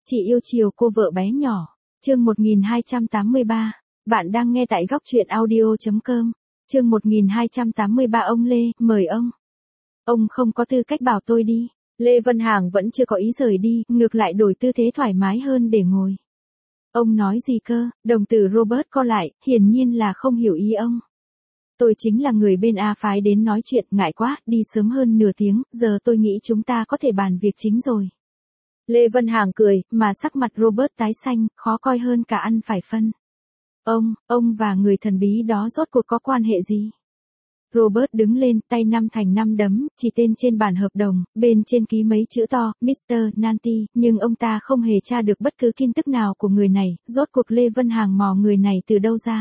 Chị yêu chiều cô vợ bé nhỏ. Chương 1283. Bạn đang nghe tại góc truyện audio.com. Chương 1283 ông Lê, mời ông. Ông không có tư cách bảo tôi đi. Lê Vân Hàng vẫn chưa có ý rời đi, ngược lại đổi tư thế thoải mái hơn để ngồi. Ông nói gì cơ? Đồng tử Robert co lại, hiển nhiên là không hiểu ý ông. Tôi chính là người bên A phái đến nói chuyện, ngại quá, đi sớm hơn nửa tiếng, giờ tôi nghĩ chúng ta có thể bàn việc chính rồi. Lê Vân Hàng cười, mà sắc mặt Robert tái xanh, khó coi hơn cả ăn phải phân. Ông và người thần bí đó rốt cuộc có quan hệ gì? Robert đứng lên, tay năm thành năm đấm, chỉ tên trên bản hợp đồng, bên trên ký mấy chữ to, Mr. Nanti, nhưng ông ta không hề tra được bất cứ tin tức nào của người này, rốt cuộc Lê Vân Hàng mò người này từ đâu ra?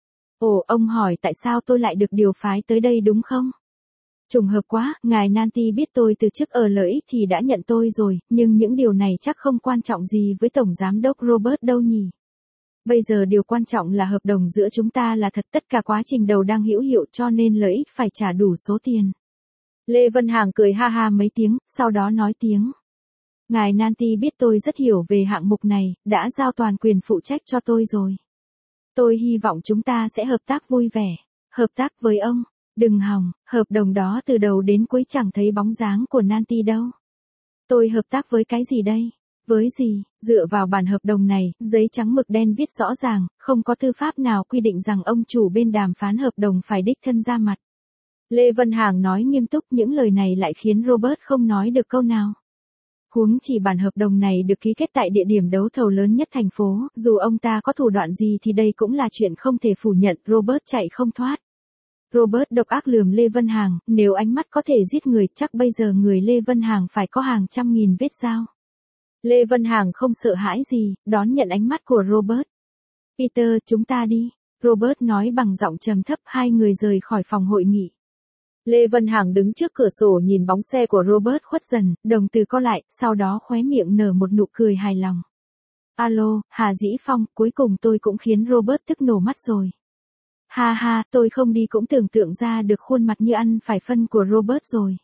Ồ, ông hỏi tại sao tôi lại được điều phái tới đây đúng không? Trùng hợp quá, ngài Nanti biết tôi từ chức ở lợi ích thì đã nhận tôi rồi, nhưng những điều này chắc không quan trọng gì với Tổng Giám đốc Robert đâu nhỉ? Bây giờ điều quan trọng là hợp đồng giữa chúng ta là thật, tất cả quá trình đầu đang hữu hiệu cho nên lợi ích phải trả đủ số tiền. Lê Vân Hàng cười ha ha mấy tiếng, sau đó nói tiếng. Ngài Nanti biết tôi rất hiểu về hạng mục này, đã giao toàn quyền phụ trách cho tôi rồi. Tôi hy vọng chúng ta sẽ hợp tác vui vẻ. Hợp tác với ông? Đừng hòng, hợp đồng đó từ đầu đến cuối chẳng thấy bóng dáng của Nanti đâu. Tôi hợp tác với cái gì đây? Với gì? Dựa vào bản hợp đồng này, giấy trắng mực đen viết rõ ràng, không có tư pháp nào quy định rằng ông chủ bên đàm phán hợp đồng phải đích thân ra mặt. Lê Vân Hàng nói nghiêm túc, những lời này lại khiến Robert không nói được câu nào. Huống chỉ bản hợp đồng này được ký kết tại địa điểm đấu thầu lớn nhất thành phố, dù ông ta có thủ đoạn gì thì đây cũng là chuyện không thể phủ nhận, Robert chạy không thoát. Robert độc ác lườm Lê Vân Hàng, nếu ánh mắt có thể giết người chắc bây giờ người Lê Vân Hàng phải có hàng trăm nghìn vết dao. Lê Vân Hàng không sợ hãi gì, đón nhận ánh mắt của Robert. Peter, chúng ta đi. Robert nói bằng giọng trầm thấp, hai người rời khỏi phòng hội nghị. Lê Vân Hàng đứng trước cửa sổ nhìn bóng xe của Robert khuất dần, đồng tử co lại, sau đó khóe miệng nở một nụ cười hài lòng. Alo, Hà Dĩ Phong, cuối cùng tôi cũng khiến Robert tức nổ mắt rồi. Ha ha, tôi không đi cũng tưởng tượng ra được khuôn mặt như ăn phải phân của Robert rồi.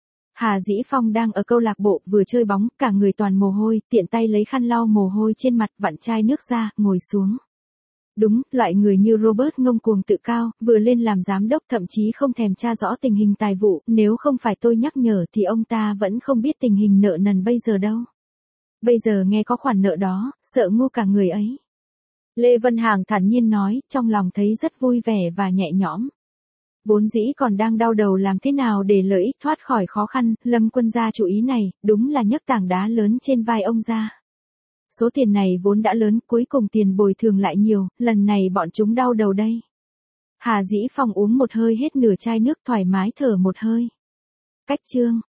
Hà Dĩ Phong đang ở câu lạc bộ vừa chơi bóng, cả người toàn mồ hôi, tiện tay lấy khăn lau mồ hôi trên mặt, vặn chai nước ra, ngồi xuống. Đúng, loại người như Robert ngông cuồng tự cao, vừa lên làm giám đốc thậm chí không thèm tra rõ tình hình tài vụ, nếu không phải tôi nhắc nhở thì ông ta vẫn không biết tình hình nợ nần bây giờ đâu. Bây giờ nghe có khoản nợ đó, sợ ngu cả người ấy. Lê Vân Hàng thản nhiên nói, trong lòng thấy rất vui vẻ và nhẹ nhõm. Vốn dĩ còn đang đau đầu làm thế nào để lợi ích thoát khỏi khó khăn, Lâm Quân gia chủ ý này, đúng là nhấc tảng đá lớn trên vai ông ra. Số tiền này vốn đã lớn, cuối cùng tiền bồi thường lại nhiều, lần này bọn chúng đau đầu đây. Hà Dĩ Phong uống một hơi hết nửa chai nước, thoải mái thở một hơi. Cách chương.